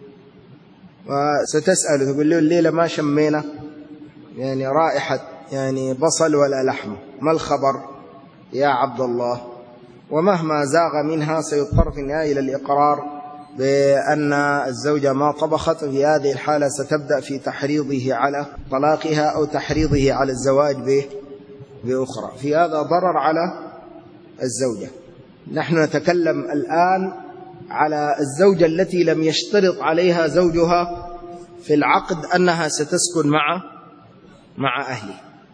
وستسأل، تقول له الليلة ما شمينا يعني رائحة يعني بصل ولا لحم، ما الخبر يا عبد الله؟ ومهما زاغ منها سيضطر في النهاية إلى الإقرار بأن الزوجة ما طبخت. في هذه الحالة ستبدأ في تحريضه على طلاقها أو تحريضه على الزواج به بأخرى، في هذا ضرر على الزوجة. نحن نتكلم الآن على الزوجة التي لم يشترط عليها زوجها في العقد أنها ستسكن مع مع أهله،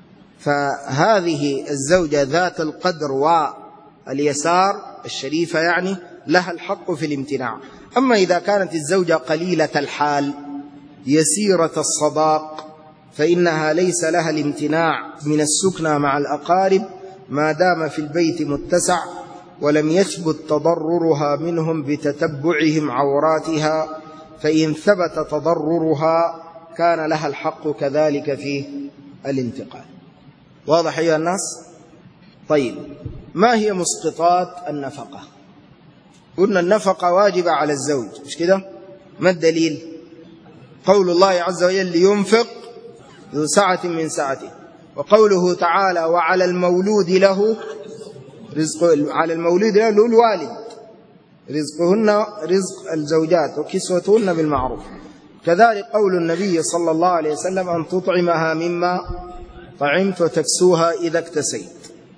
فهذه الزوجة ذات القدر واليسار الشريفة يعني لها الحق في الامتناع. أما إذا كانت الزوجة قليلة الحال يسيرة الصداق فإنها ليس لها الامتناع من السكنى مع الأقارب ما دام في البيت متسع ولم يثبت تضررها منهم بتتبعهم عوراتها، فإن ثبت تضررها كان لها الحق كذلك في الانتقال. واضح أيها الناس؟ طيب، ما هي مسقطات النفقة؟ قلنا النفقة واجبة على الزوج، مش كده؟ ما الدليل؟ قول الله عز وجل لينفق ذو سعة من سعته، وقوله تعالى وعلى المولود له رزق، على المولود له الوالد رزقهن رزق الزوجات وكسوتهن بالمعروف. كذلك قول النبي صلى الله عليه وسلم أن تطعمها مما طعمت وتكسوها إذا اكتسيت.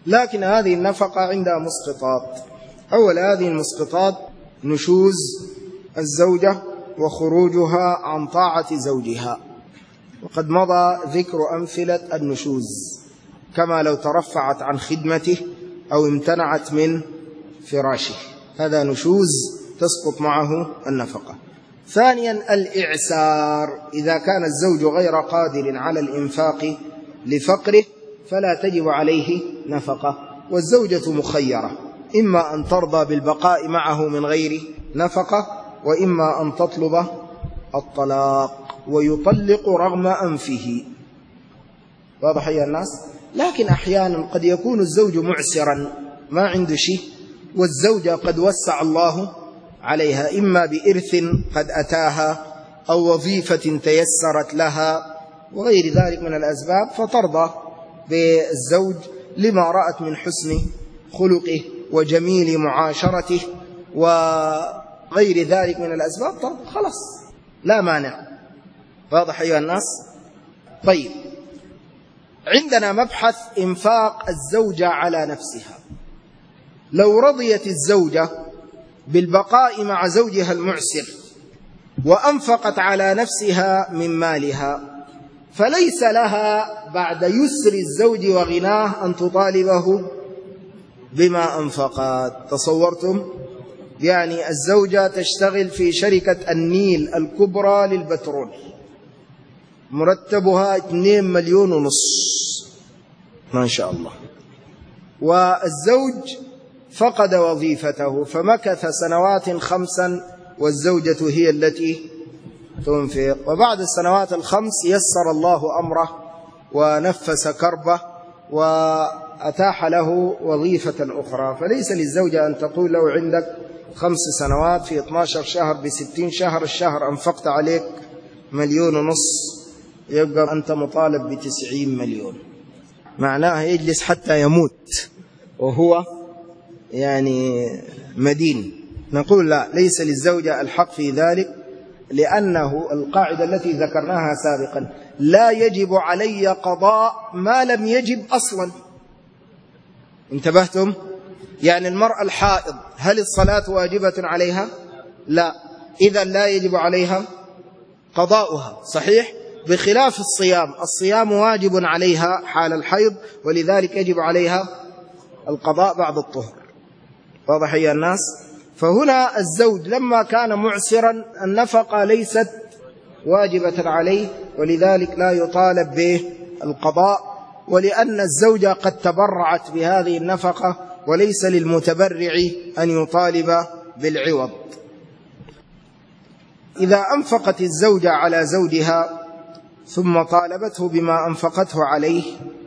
لكن هذه النفقة عندها مسقطات. أول هذه المسقطات نشوز الزوجة وخروجها عن طاعة زوجها، وقد مضى ذكر أمثلة النشوز، كما لو ترفعت عن خدمته أو امتنعت من فراشه، هذا نشوز تسقط معه النفقة. ثانيا الإعسار، إذا كان الزوج غير قادر على الإنفاق لفقره فلا تجب عليه نفقة، والزوجة مخيرة، إما أن ترضى بالبقاء معه من غير نفقة، وإما أن تطلب الطلاق ويطلق رغم أنفه. واضح يا الناس؟ لكن أحيانا قد يكون الزوج معسرا ما عنده شيء، والزوجة قد وسع الله عليها، إما بإرث قد أتاها أو وظيفة تيسرت لها وغير ذلك من الأسباب، فترضى بالزوج لما رأت من حسن خلقه وجميل معاشرته وغير ذلك من الأسباب، ترضى، خلاص لا مانع. واضح أيها الناس؟ طيب، عندنا مبحث إنفاق الزوجة على نفسها. لو رضيت الزوجة بالبقاء مع زوجها المعسر وأنفقت على نفسها من مالها، فليس لها بعد يسر الزوج وغناه أن تطالبه بما أنفقت. تصورتم؟ يعني الزوجة تشتغل في شركة النيل الكبرى للبترول، مرتبها اثنين مليون ونص ما شاء الله، والزوج فقد وظيفته فمكث سنوات خمسا والزوجة هي التي تنفق، وبعد السنوات الخمس يسر الله أمره ونفس كربه وأتاح له وظيفة أخرى. فليس للزوجة أن تقول له عندك خمس سنوات في اثنا عشر شهر بستين شهر، الشهر أنفقت عليك مليون ونص، يبقى أنت مطالب بتسعين مليون، معناه يجلس حتى يموت وهو يعني مدين. نقول لا، ليس للزوجة الحق في ذلك، لأنه القاعدة التي ذكرناها سابقا، لا يجب علي قضاء ما لم يجب أصلا. انتبهتم؟ يعني المرأة الحائض هل الصلاة واجبة عليها؟ لا، إذا لا يجب عليها قضاؤها، صحيح؟ بخلاف الصيام، الصيام واجب عليها حال الحيض، ولذلك يجب عليها القضاء بعد الطهر. واضح يا الناس؟ فهنا الزوج لما كان معسرا النفقة ليست واجبة عليه، ولذلك لا يطالب بالقضاء، ولأن الزوجة قد تبرعت بهذه النفقة، وليس للمتبرع أن يطالب بالعوض. إذا أنفقت الزوجة على زوجها ثم طالبته بما أنفقته عليه،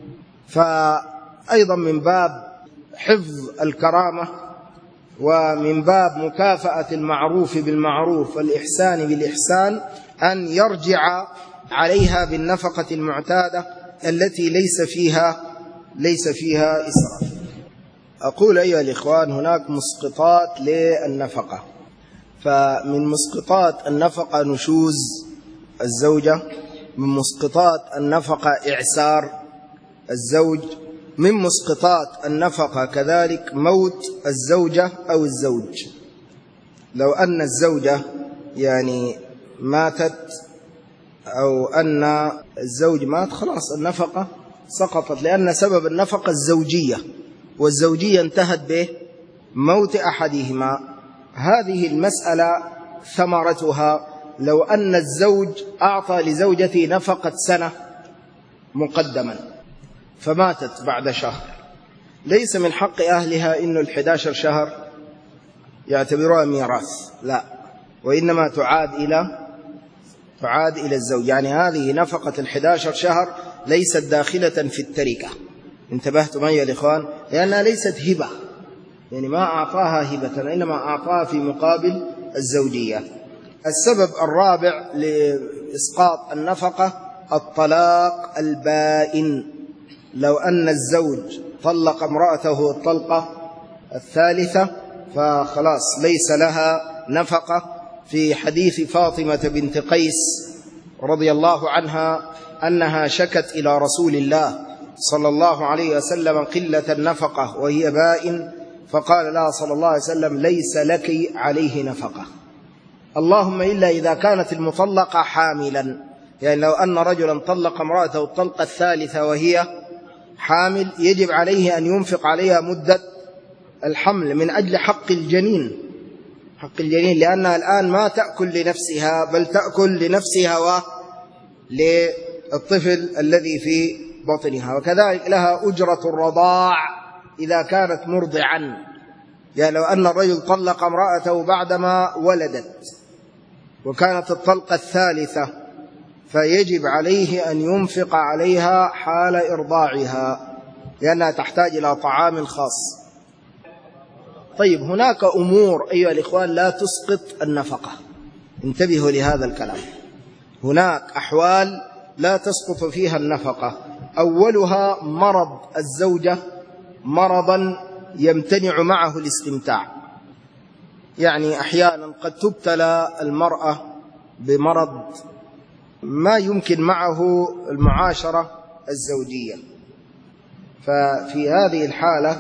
فأيضا من باب حفظ الكرامة ومن باب مكافأة المعروف بالمعروف والإحسان بالإحسان أن يرجع عليها بالنفقة المعتادة التي ليس فيها ليس فيها إسراف. أقول أيها الإخوان، هناك مسقطات للنفقة، فمن مسقطات النفقة نشوز الزوجة، من مسقطات النفقة إعسار الزوج، من مسقطات النفقة كذلك موت الزوجة أو الزوج. لو أن الزوجة يعني ماتت أو أن الزوج مات، خلاص النفقة سقطت، لأن سبب النفقة الزوجية، والزوجية انتهت بموت أحدهما. هذه المسألة ثمرتها لو أن الزوج أعطى لزوجته نفقة سنة مقدما فماتت بعد شهر، ليس من حق أهلها إنه الحادي عشر شهر يعتبروها ميراث، لا، وإنما تعاد إلى تعاد إلى الزوج. يعني هذه نفقة الحادي عشر شهر ليست داخلة في التركة. انتبهتم أيها الإخوان؟ لأنها ليست هبة، يعني ما أعطاها هبة، إنما أعطاها في مقابل الزوجية. السبب الرابع لإسقاط النفقة الطلاق البائن. لو أن الزوج طلق امرأته الطلقة الثالثة فخلاص ليس لها نفقة. في حديث فاطمة بنت قيس رضي الله عنها أنها شكت إلى رسول الله صلى الله عليه وسلم قلة النفقة وهي بائن، فقال لها صلى الله عليه وسلم: ليس لك عليه نفقة، اللهم إلا إذا كانت المطلقة حاملا. يعني لو أن رجلا طلق امرأته الطلقة الثالثة وهي حامل، يجب عليه أن ينفق عليها مدة الحمل من أجل حق الجنين، حق الجنين، لأنها الآن ما تأكل لنفسها بل تأكل لنفسها وللطفل الذي في بطنها. وكذلك لها أجرة الرضاع إذا كانت مرضعا. يعني لو أن الرجل طلق امرأته بعدما ولدت وكانت الطلقة الثالثة، فيجب عليه أن ينفق عليها حال إرضاعها لأنها تحتاج إلى طعام خاص. طيب، هناك أمور أيها الإخوان لا تسقط النفقة، انتبهوا لهذا الكلام. هناك أحوال لا تسقط فيها النفقة، أولها مرض الزوجة مرضا يمتنع معه الاستمتاع. يعني أحيانا قد تبتلى المرأة بمرض ما يمكن معه المعاشرة الزوجية، ففي هذه الحالة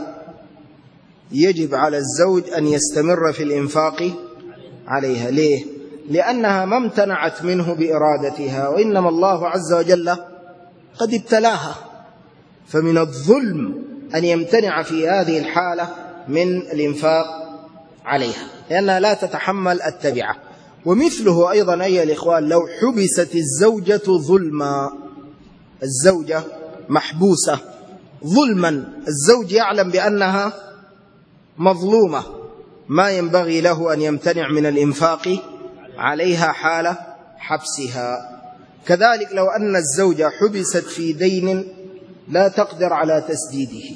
يجب على الزوج أن يستمر في الإنفاق عليها. ليه؟ لأنها ما امتنعت منه بإرادتها، وإنما الله عز وجل قد ابتلاها، فمن الظلم أن يمتنع في هذه الحالة من الإنفاق عليها لأنها لا تتحمل التبعة. ومثله أيضا أيها الإخوان لو حبست الزوجة ظلما، الزوجة محبوسة ظلما، الزوج يعلم بأنها مظلومة، ما ينبغي له أن يمتنع من الإنفاق عليها حال حبسها. كذلك لو أن الزوجة حبست في دين لا تقدر على تسديده،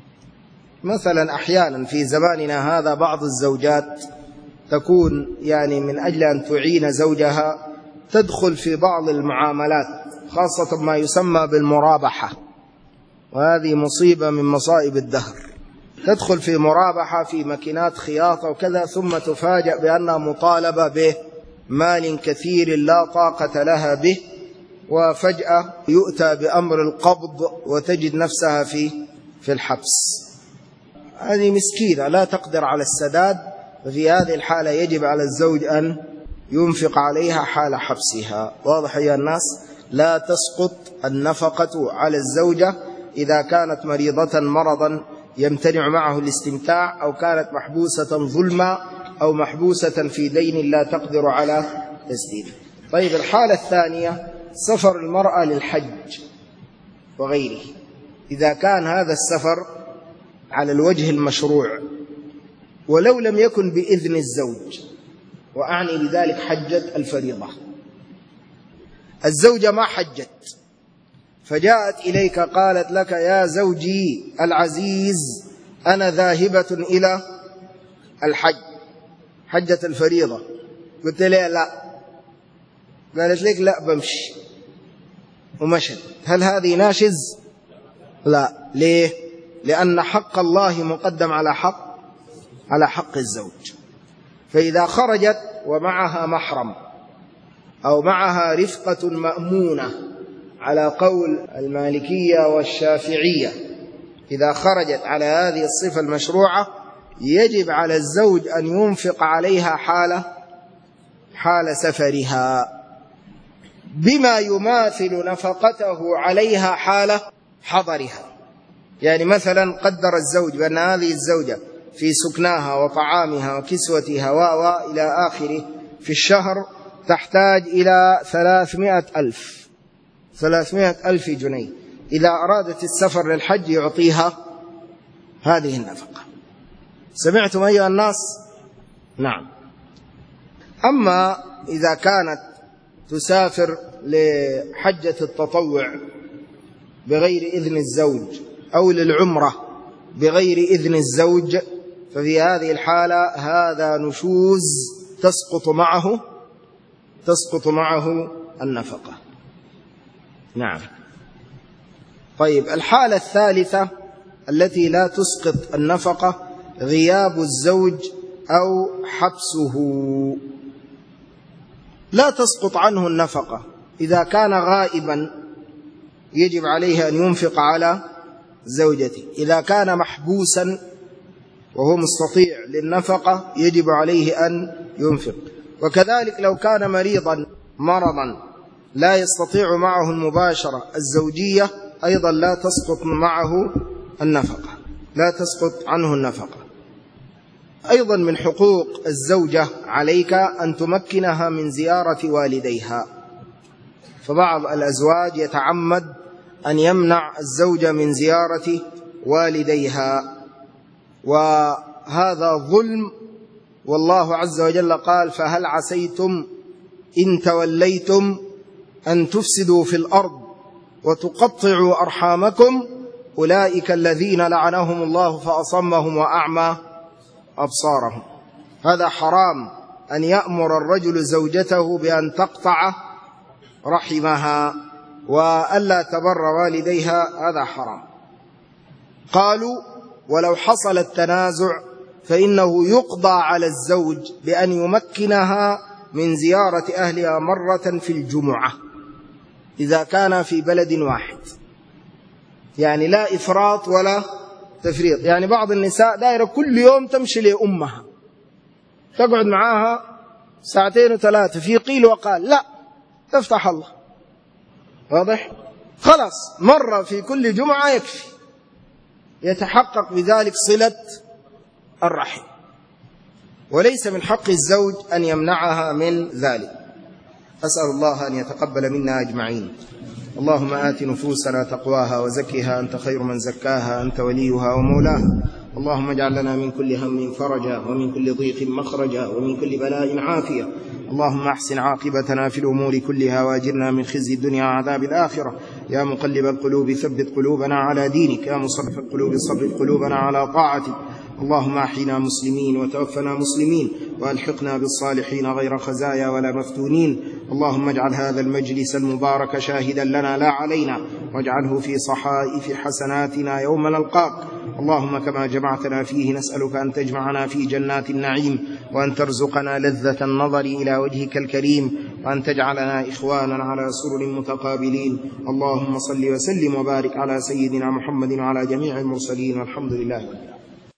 مثلا أحيانا في زماننا هذا بعض الزوجات تكون يعني من أجل أن تعين زوجها تدخل في بعض المعاملات، خاصة ما يسمى بالمرابحة، وهذه مصيبة من مصائب الدهر. تدخل في مرابحة في ماكينات خياطة وكذا، ثم تفاجأ بأنها مطالبة بمال كثير لا طاقة لها به، وفجأة يؤتى بأمر القبض وتجد نفسها في في الحبس. هذه مسكينة لا تقدر على السداد، ففي هذه الحالة يجب على الزوج أن ينفق عليها حال حبسها. واضح يا الناس؟ لا تسقط النفقة على الزوجة إذا كانت مريضة مرضا يمتنع معه الاستمتاع، أو كانت محبوسة ظلما، أو محبوسة في دين لا تقدر على تسديده. طيب، الحالة الثانية سفر المرأة للحج وغيره، إذا كان هذا السفر على الوجه المشروع ولو لم يكن بإذن الزوج، وأعني بذلك حجة الفريضة. الزوجة ما حجت فجاءت إليك قالت لك: يا زوجي العزيز أنا ذاهبة إلى الحج، حجة الفريضة. قلت لها لا، قالت لك لا بمشي ومشت. هل هذه ناشز؟ لا. ليه؟ لأن حق الله مقدم على حق على حق الزوج. فإذا خرجت ومعها محرم أو معها رفقة مأمونة على قول المالكية والشافعية، إذا خرجت على هذه الصفة المشروعة يجب على الزوج أن ينفق عليها حال حال سفرها بما يماثل نفقته عليها حال حضرها. يعني مثلا قدر الزوج بأن هذه الزوجة في سكناها وطعامها وكسوتها و إلى آخره في الشهر تحتاج إلى ثلاثمائة ألف ثلاثمائة ألف جنيه، إذا أرادت السفر للحج يعطيها هذه النفقة. سمعتم أيها الناس؟ نعم. أما إذا كانت تسافر لحجة التطوع بغير إذن الزوج أو للعمرة بغير إذن الزوج، ففي هذه الحالة هذا نشوز تسقط معه تسقط معه النفقة. نعم. طيب، الحالة الثالثة التي لا تسقط النفقة غياب الزوج أو حبسه. لا تسقط عنه النفقة إذا كان غائبا يجب عليه أن ينفق على زوجته. إذا كان محبوسا وهو مستطيع للنفقة يجب عليه أن ينفق. وكذلك لو كان مريضا مرضا لا يستطيع معه المباشرة الزوجية أيضا لا تسقط معه النفقة، لا تسقط عنه النفقة. أيضا من حقوق الزوجة عليك أن تمكنها من زيارة والديها، فبعض الأزواج يتعمد أن يمنع الزوجة من زيارة والديها، وهذا ظلم. والله عز وجل قال: فهل عسيتم إن توليتم أن تفسدوا في الأرض وتقطعوا أرحامكم أولئك الذين لعنهم الله فأصمهم وأعمى أبصارهم. هذا حرام أن يأمر الرجل زوجته بأن تقطع رحمها وألا تبر والديها، هذا حرام. قالوا: ولو حصل التنازع فإنه يقضى على الزوج بأن يمكنها من زيارة أهلها مرة في الجمعة إذا كان في بلد واحد، يعني لا إفراط ولا تفريط. يعني بعض النساء دائرة كل يوم تمشي لأمها، تقعد معاها ساعتين وثلاثة في قيل وقال، لا تفتح الله، واضح؟ خلاص مرة في كل جمعة يكفي، يتحقق بذلك صلة الرحم. وليس من حق الزوج أن يمنعها من ذلك. أسأل الله أن يتقبل منا أجمعين. اللهم آت نفوسنا تقواها وزكها أنت خير من زكاها أنت وليها ومولاها. اللهم اجعل لنا من كل هم فرجا ومن كل ضيق مخرجا ومن كل بلاء عافية. اللهم احسن عاقبتنا في الأمور كلها واجرنا من خزي الدنيا وعذاب الآخرة. يا مقلب القلوب ثبت قلوبنا على دينك، يا مصرف القلوب صرف قلوبنا على طاعتك. اللهم أحينا مسلمين وتوفنا مسلمين وألحقنا بالصالحين غير خزايا ولا مفتونين. اللهم اجعل هذا المجلس المبارك شاهدا لنا لا علينا، واجعله في صحائف حسناتنا يوم نلقاك. اللهم كما جمعتنا فيه نسألك أن تجمعنا في جنات النعيم، وأن ترزقنا لذة النظر إلى وجهك الكريم، وأن تجعلنا إخوانا على سرر متقابلين. اللهم صل وسلم وبارك على سيدنا محمد وعلى جميع المرسلين، والحمد لله.